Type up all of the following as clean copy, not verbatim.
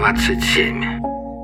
27.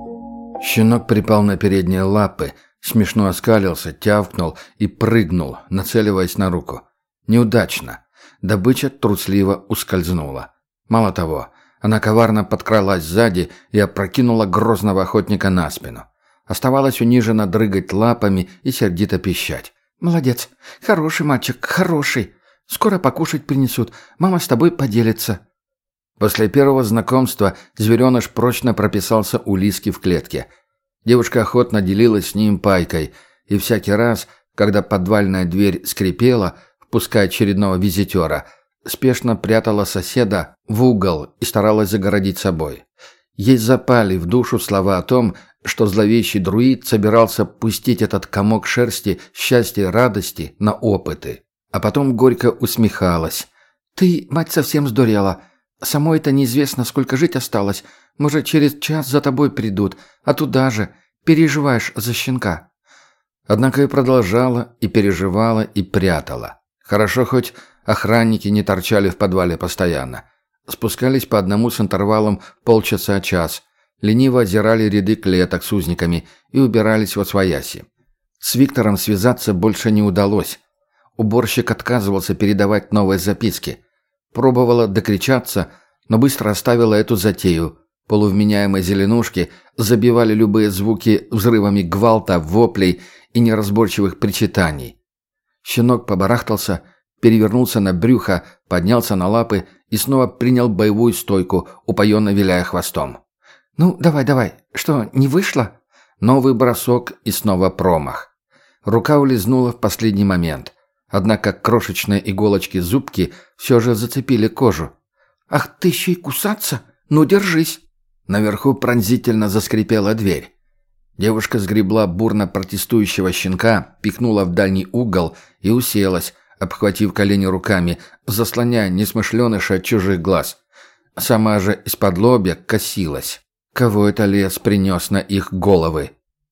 Щенок припал на передние лапы, смешно оскалился, тявкнул и прыгнул, нацеливаясь на руку. Неудачно. Добыча трусливо ускользнула. Мало того, она коварно подкралась сзади и опрокинула грозного охотника на спину. Оставалось униженно дрыгать лапами и сердито пищать. «Молодец. Хороший мальчик, хороший. Скоро покушать принесут. Мама с тобой поделится». После первого знакомства звереныш прочно прописался у Лиски в клетке. Девушка охотно делилась с ним пайкой, и всякий раз, когда подвальная дверь скрипела, впуская очередного визитера, спешно прятала соседа в угол и старалась загородить собой. Ей запали в душу слова о том, что зловещий друид собирался пустить этот комок шерсти, счастья и радости на опыты. А потом горько усмехалась. «Ты, мать, совсем сдурела. Самой-то неизвестно, сколько жить осталось. Может, через час за тобой придут, а туда же переживаешь за щенка». Однако и продолжала, и переживала, и прятала. Хорошо, хоть охранники не торчали в подвале постоянно. Спускались по одному с интервалом полчаса-час, лениво озирали ряды клеток с узниками и убирались восвояси. С Виктором связаться больше не удалось. Уборщик отказывался передавать новые записки. Пробовала докричаться, но быстро оставила эту затею. Полувменяемые зеленушки забивали любые звуки взрывами гвалта, воплей и неразборчивых причитаний. Щенок побарахтался, перевернулся на брюхо, поднялся на лапы и снова принял боевую стойку, упоенно виляя хвостом. «Ну, давай. Что, не вышло?» Новый бросок и снова промах. Рука улизнула в последний момент. Однако крошечные иголочки-зубки все же зацепили кожу. «Ах, ты еще и кусаться? Ну, держись!» Наверху пронзительно заскрипела дверь. Девушка сгребла бурно протестующего щенка, пихнула в дальний угол и уселась, обхватив колени руками, заслоняя несмышленыша от чужих глаз. Сама же из-под лобья косилась. Кого это лес принес на их головы?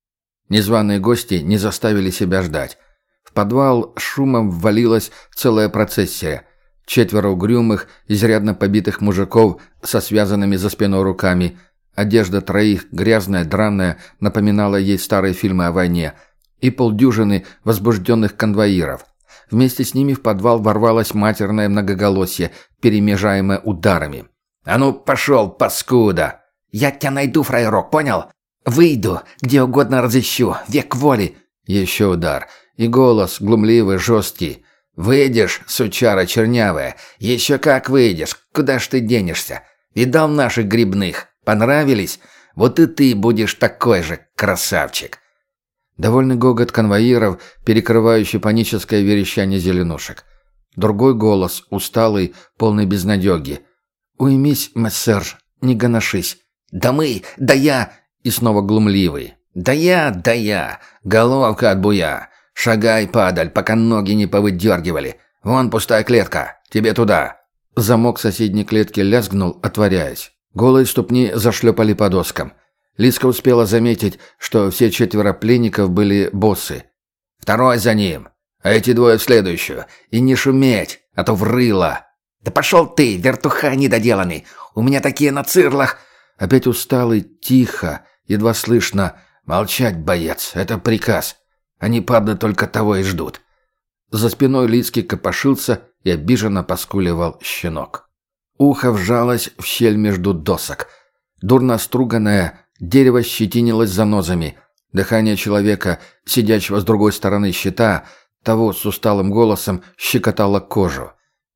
Незваные гости не заставили себя ждать. В подвал шумом ввалилась целая процессия. 4 угрюмых, изрядно побитых мужиков со связанными за спиной руками. Одежда 3 грязная, драная, напоминала ей старые фильмы о войне. И полдюжины возбужденных конвоиров. Вместе с ними в подвал ворвалось матерное многоголосие, перемежаемое ударами. «А ну, пошел, паскуда!» «Я тебя найду, фраерок, понял? Выйду, где угодно разыщу, век воли!» Еще удар. И голос глумливый, жесткий. «Выйдешь, сучара чернявая, еще как выйдешь, куда ж ты денешься? Видал наших грибных? Понравились? Вот и ты будешь такой же, красавчик!» Довольный гогот конвоиров, перекрывающий паническое верещание зеленушек. Другой голос, усталый, полный безнадеги. «Уймись, мессер, не гоношись». Да я!» И снова глумливый. Да я! Головка от буя! Шагай, падаль, пока ноги не повыдергивали. Вон пустая клетка, тебе туда!» Замок соседней клетки лязгнул, отворяясь. Голые ступни зашлепали по доскам. Лиска успела заметить, что все 4 пленников были боссы. «Второй за ним, а эти 2 в следующую. И не шуметь, а то врыло!» «Да пошел ты, вертуха недоделанный! У меня такие на цирлах!» Опять усталый, тихо, едва слышно. «Молчать, боец, это приказ. Они, падла, только того и ждут». За спиной Лиски копошился и обиженно поскуливал щенок. Ухо вжалось в щель между досок. Дурно струганное дерево щетинилось занозами. Дыхание человека, сидящего с другой стороны щита, того с усталым голосом, щекотало кожу.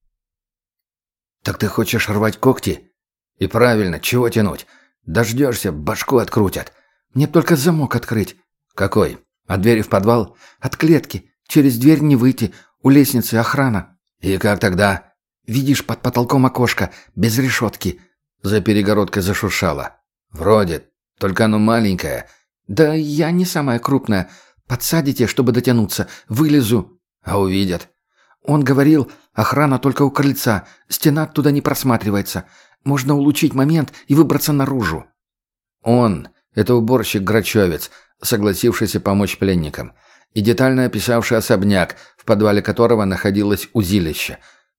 «Так ты хочешь рвать когти?» «И правильно, чего тянуть? Дождешься, башку открутят. Мне только замок открыть». «Какой? От двери в подвал?» «От клетки. Через дверь не выйти. У лестницы охрана». «И как тогда?» «Видишь, под потолком окошко, без решетки». За перегородкой зашуршало. «Вроде. Только оно маленькое». «Да я не самая крупная. Подсадите, чтобы дотянуться. Вылезу». «А увидят?» «Он говорил, охрана только у крыльца. Стена оттуда не просматривается. Можно улучшить момент и выбраться наружу». Он, это уборщик-грачевец, согласившийся помочь пленникам, и детально описавший особняк, в подвале которого находилось узилище.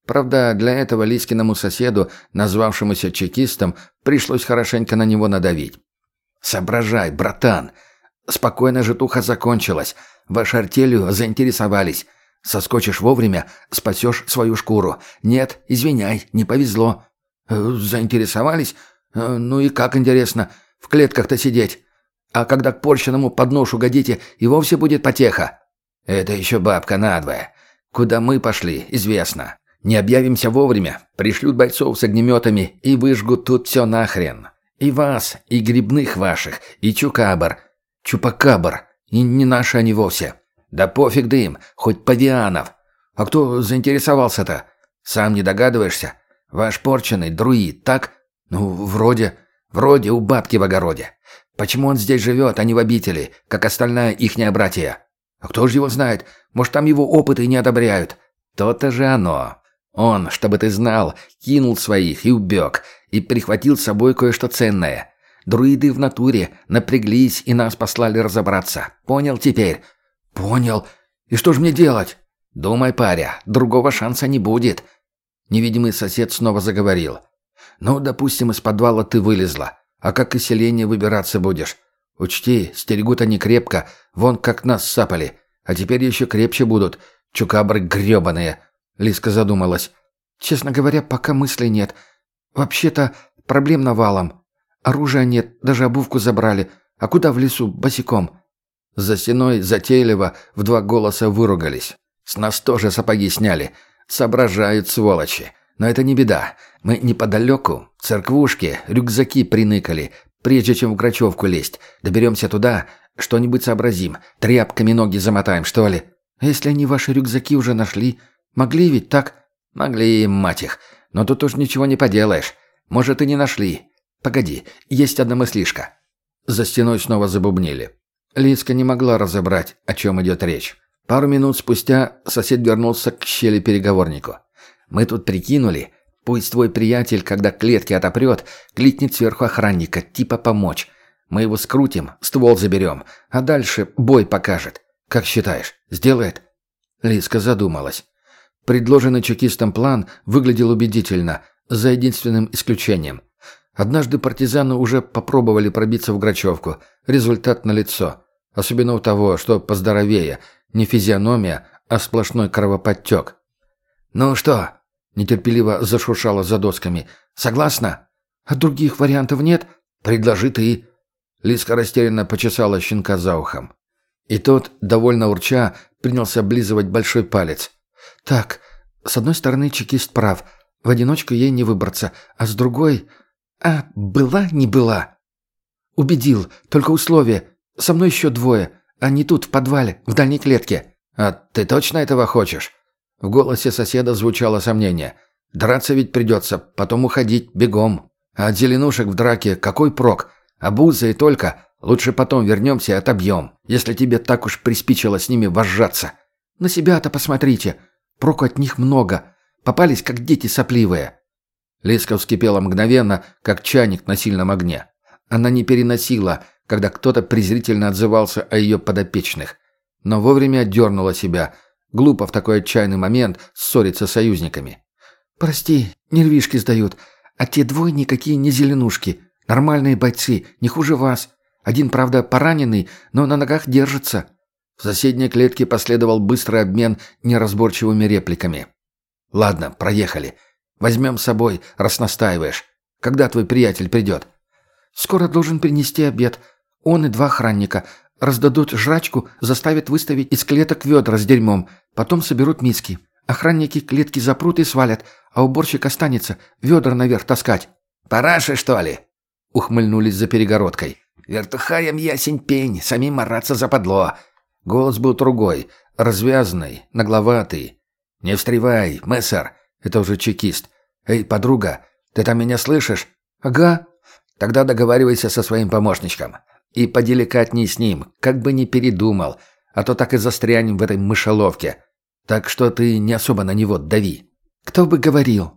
Правда, для этого Лискиному соседу, назвавшемуся чекистом, пришлось хорошенько на него надавить. «Соображай, братан. Спокойно житуха закончилась. Вашей артелью заинтересовались. Соскочишь вовремя, спасешь свою шкуру. Нет, извиняй, не повезло». «Заинтересовались? Ну и как интересно, в клетках-то сидеть. А когда к порченному подношу годите, и вовсе будет потеха». «Это еще бабка надвое. Куда мы пошли, известно. Не объявимся вовремя, пришлют бойцов с огнеметами и выжгут тут все нахрен. И вас, и грибных ваших, и чукабр. Чупакабр. И не наши они вовсе. Да пофиг дым, хоть павианов. А кто заинтересовался-то? Сам не догадываешься? Ваш порченый друид, так? Ну, вроде у бабки в огороде. Почему он здесь живет, а не в обители, как остальная ихняя братья? А кто же его знает? Может, там его опыты не одобряют? То-то же оно. Он, чтобы ты знал, кинул своих и убег, и прихватил с собой кое-что ценное. Друиды в натуре напряглись и нас послали разобраться. Понял теперь? Понял. И что же мне делать? Думай, паря, другого шанса не будет. Невидимый сосед снова заговорил. Ну, допустим, из подвала ты вылезла. А как из селения выбираться будешь? Учти, стерегут они крепко, вон как нас сапали. А теперь еще крепче будут. Чукабры гребаные. Лиска задумалась. «Честно говоря, пока мыслей нет. Вообще-то проблем навалом. Оружия нет, даже обувку забрали. А куда в лесу босиком?» За стеной затейливо в два голоса выругались. «С нас тоже сапоги сняли. Соображают, сволочи. Но это не беда. Мы неподалеку, церквушки, рюкзаки приныкали. Прежде чем в Грачевку лезть, доберемся туда, что-нибудь сообразим. Тряпками ноги замотаем, что ли?» «Если они ваши рюкзаки уже нашли, могли ведь так?» «Могли, мать их. Но тут уж ничего не поделаешь. Может, и не нашли. Погоди, есть одна мыслишка». За стеной снова забубнили. Лиска не могла разобрать, о чем идет речь. Пару минут спустя сосед вернулся к щели-переговорнику. «Мы тут прикинули, пусть твой приятель, когда клетки отопрет, кликнет сверху охранника, типа помочь. Мы его скрутим, ствол заберем, а дальше бой покажет. Как считаешь, сделает?» Лиска задумалась. Предложенный чекистом план выглядел убедительно, за единственным исключением. Однажды партизаны уже попробовали пробиться в Грачевку. Результат налицо. Особенно у того, что поздоровее. Не физиономия, а сплошной кровоподтек. «Ну что?» – нетерпеливо зашуршало за досками. «Согласна? А других вариантов нет? Предложи ты». Лиска растерянно почесала щенка за ухом. И тот, довольно урча, принялся облизывать большой палец. «Так, с одной стороны, чекист прав. В одиночку ей не выбраться. А с другой... А, была, не была?» «Убедил. Только условие. Со мной еще двое. Они тут, в подвале, в дальней клетке». «А ты точно этого хочешь?» В голосе соседа звучало сомнение. «Драться ведь придется, потом уходить бегом. А от зеленушек в драке какой прок? Обуза и только. Лучше потом вернемся и отобьем, если тебе так уж приспичило с ними вожжаться. На себя-то посмотрите. Проку от них много. Попались, как дети сопливые». Лиска вскипела мгновенно, как чайник на сильном огне. Она не переносила, когда кто-то презрительно отзывался о ее подопечных. Но вовремя отдернула себя. Глупо в такой отчаянный момент ссориться с союзниками. «Прости, нервишки сдают. А те двое никакие не зеленушки. Нормальные бойцы, не хуже вас. Один, правда, пораненный, но на ногах держится». В соседней клетке последовал быстрый обмен неразборчивыми репликами. «Ладно, проехали. Возьмем с собой, раз настаиваешь. Когда твой приятель придет?» «Скоро должен принести обед. Он и два охранника. Раздадут жрачку, заставят выставить из клеток ведра с дерьмом. Потом соберут миски. Охранники клетки запрут и свалят, а уборщик останется ведра наверх таскать». «Параши, что ли?» — ухмыльнулись за перегородкой. «Вертухаем ясень пень, самим мараться западло». Голос был другой, развязанный, нагловатый. «Не встревай, мессер!» — это уже чекист. «Эй, подруга, ты там меня слышишь?» «Ага». «Тогда договаривайся со своим помощничком. И поделикатней с ним, как бы не передумал, а то так и застрянем в этой мышеловке. Так что ты не особо на него дави». «Кто бы говорил?»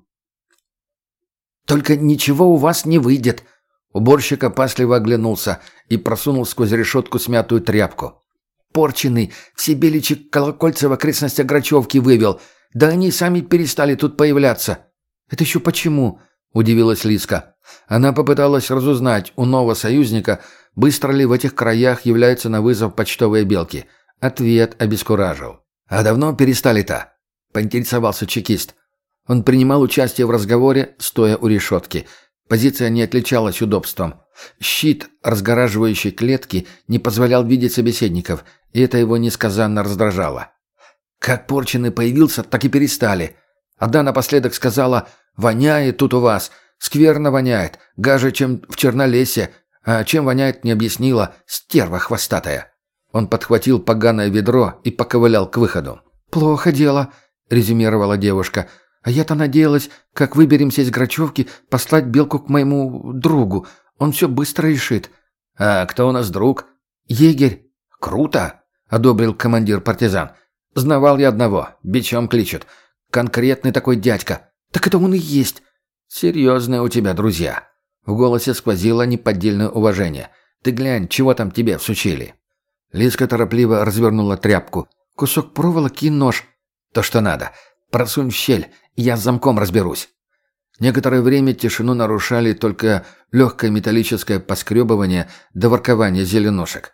«Только ничего у вас не выйдет». Уборщик опасливо оглянулся и просунул сквозь решетку смятую тряпку. «Порченый, Всебеличек Колокольцева окрестности Грачевки вывел. Да они сами перестали тут появляться». «Это еще почему?» – удивилась Лиска. Она попыталась разузнать у нового союзника, быстро ли в этих краях являются на вызов почтовые белки. Ответ обескуражил. «А давно перестали-то?» – поинтересовался чекист. Он принимал участие в разговоре, стоя у решетки. Позиция не отличалась удобством. Щит, разгораживающий клетки, не позволял видеть собеседников, и это его несказанно раздражало. «Как Порченый появился, так и перестали. Одна напоследок сказала: «Воняет тут у вас, скверно воняет, гаже, чем в Чернолесье, а чем воняет, не объяснила, стерва хвостатая». Он подхватил поганое ведро и поковылял к выходу. «Плохо дело», — резюмировала девушка. «А я-то надеялась, как выберемся из Грачевки, послать Белку к моему другу. Он все быстро решит». «А кто у нас друг?» «Егерь». «Круто», — одобрил командир партизан. «Знавал я одного, бичом кличут. Конкретный такой дядька». «Так это он и есть». «Серьезные у тебя друзья». В голосе сквозило неподдельное уважение. «Ты глянь, чего там тебе всучили?» Лиска торопливо развернула тряпку. «Кусок проволоки и нож». «То, что надо. Просунь в щель, я с замком разберусь». Некоторое время тишину нарушали только легкое металлическое поскребывание до воркования зеленушек.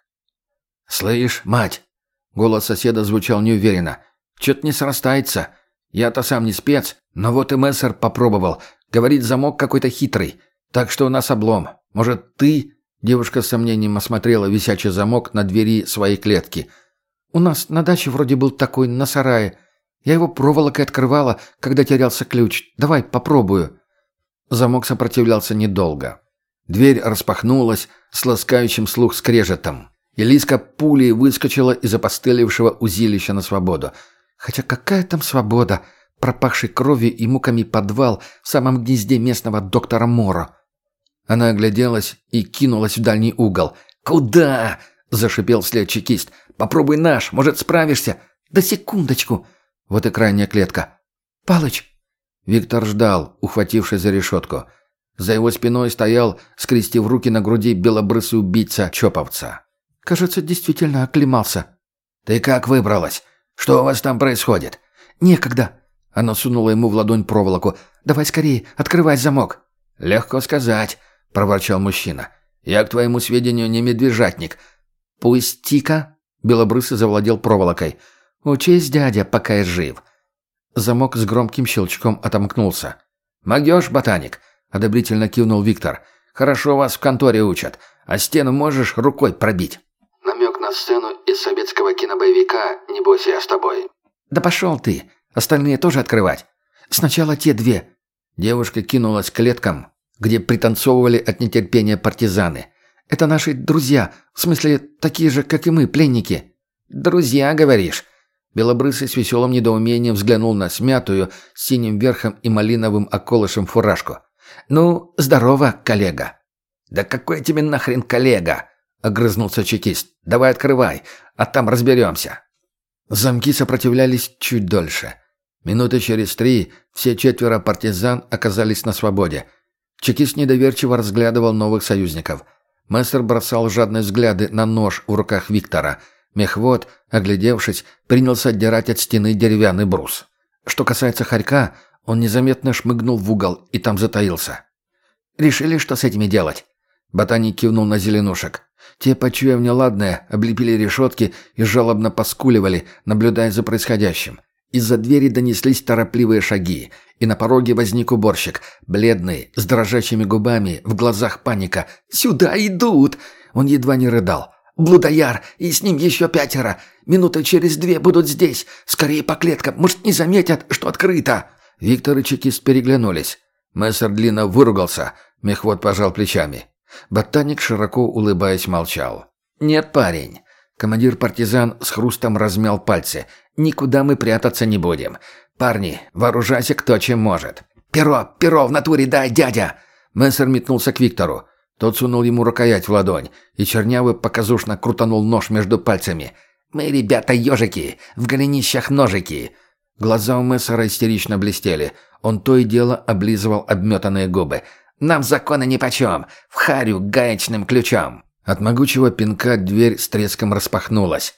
«Слышь, мать!» — голос соседа звучал неуверенно. «Чё-то не срастается. Я-то сам не спец, но вот и мессер попробовал. Говорит, замок какой-то хитрый. Так что у нас облом. Может, ты...» Девушка с сомнением осмотрела висячий замок на двери своей клетки. «У нас на даче вроде был такой, на сарае. Я его проволокой открывала, когда терялся ключ. Давай попробую». Замок сопротивлялся недолго. Дверь распахнулась с ласкающим слух скрежетом. И Лиска пулей выскочила из опостылевшего узилища на свободу. Хотя какая там свобода, пропахший кровью и муками подвал в самом гнезде местного доктора Моро. Она огляделась и кинулась в дальний угол. «Куда?» – зашипел вслед чекист. «Попробуй наш, может, справишься?» «Да секундочку!» Вот и крайняя клетка. «Палыч!» Виктор ждал, ухватившись за решетку. За его спиной стоял, скрестив руки на груди, белобрысый убийца Чоповца. «Кажется, действительно оклемался». «Ты как выбралась? Что у вас там происходит?» «Некогда». Она сунула ему в ладонь проволоку. «Давай скорее, открывай замок». «Легко сказать», — проворчал мужчина. «Я, к твоему сведению, не медвежатник». «Пусти-ка», — белобрысый завладел проволокой. «Учись, дядя, пока я жив». Замок с громким щелчком отомкнулся. «Могёшь, ботаник?» — одобрительно кивнул Виктор. «Хорошо вас в конторе учат. А стену можешь рукой пробить?» Намек на сцену из советского кинобоевика «Не бойся, я с тобой». «Да пошел ты! Остальные тоже открывать. Сначала те две». Девушка кинулась к клеткам, где пританцовывали от нетерпения партизаны. «Это наши друзья, в смысле, такие же, как и мы, пленники». «Друзья, говоришь?» Белобрысый с веселым недоумением взглянул на смятую, с синим верхом и малиновым околышем фуражку. «Ну, здорово, коллега». «Да какой тебе нахрен коллега?» — огрызнулся чекист. «Давай открывай, а там разберемся». Замки сопротивлялись чуть дольше. Минуты через 3 все 4 партизан оказались на свободе. Чекист недоверчиво разглядывал новых союзников. Мессер бросал жадные взгляды на нож в руках Виктора. Мехвод, оглядевшись, принялся отдирать от стены деревянный брус. Что касается хорька, он незаметно шмыгнул в угол и там затаился. «Решили, что с этими делать?» Ботаник кивнул на зеленушек. Те, почуяв неладное, облепили решетки и жалобно поскуливали, наблюдая за происходящим. Из-за двери донеслись торопливые шаги, и на пороге возник уборщик, бледный, с дрожащими губами, в глазах паника. «Сюда идут!» Он едва не рыдал. «Блудояр, и с ним еще 5. Минуты через 2 будут здесь. Скорее по клеткам, может, не заметят, что открыто». Виктор и чекист переглянулись. Мессер длинно выругался, мехвод пожал плечами. Ботаник, широко улыбаясь, молчал. «Нет, парень». Командир партизан с хрустом размял пальцы. «Никуда мы прятаться не будем. Парни, вооружайся кто чем может». Перо в натуре дай, дядя!» Мессер метнулся к Виктору. Тот сунул ему рукоять в ладонь, и Чернявый показушно крутанул нож между пальцами. «Мы, ребята, ежики, в голенищах ножики». Глаза у Мессера истерично блестели. Он то и дело облизывал обметанные губы. «Нам законы нипочем. В харю гаечным ключом». От могучего пинка дверь с треском распахнулась.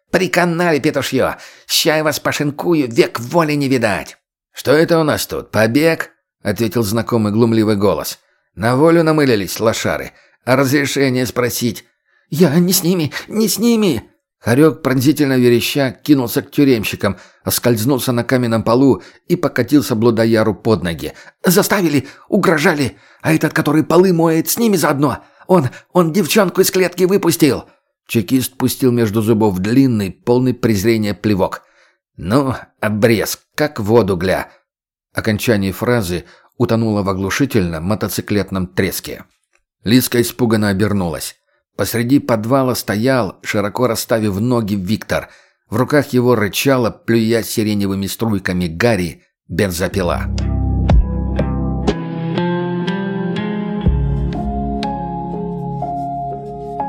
Приканали, петушье! Ща я вас пошинкую, век воли не видать!» «Что это у нас тут, побег?» — ответил знакомый глумливый голос. «На волю намылились лошары. А разрешение спросить?» «Я не с ними, не с ними!» Хорек, пронзительно вереща, кинулся к тюремщикам, оскользнулся на каменном полу и покатился блудояру под ноги. «Заставили, угрожали, а этот, который полы моет, с ними заодно. Он девчонку из клетки выпустил!» Чекист пустил между зубов длинный, полный презрения плевок. «Ну, обрез, как воду гля!» Окончание фразы утонуло в оглушительном мотоциклетном треске. Лиска испуганно обернулась. Посреди подвала стоял, широко расставив ноги, Виктор. В руках его рычала, плюя сиреневыми струйками гари, бензопила.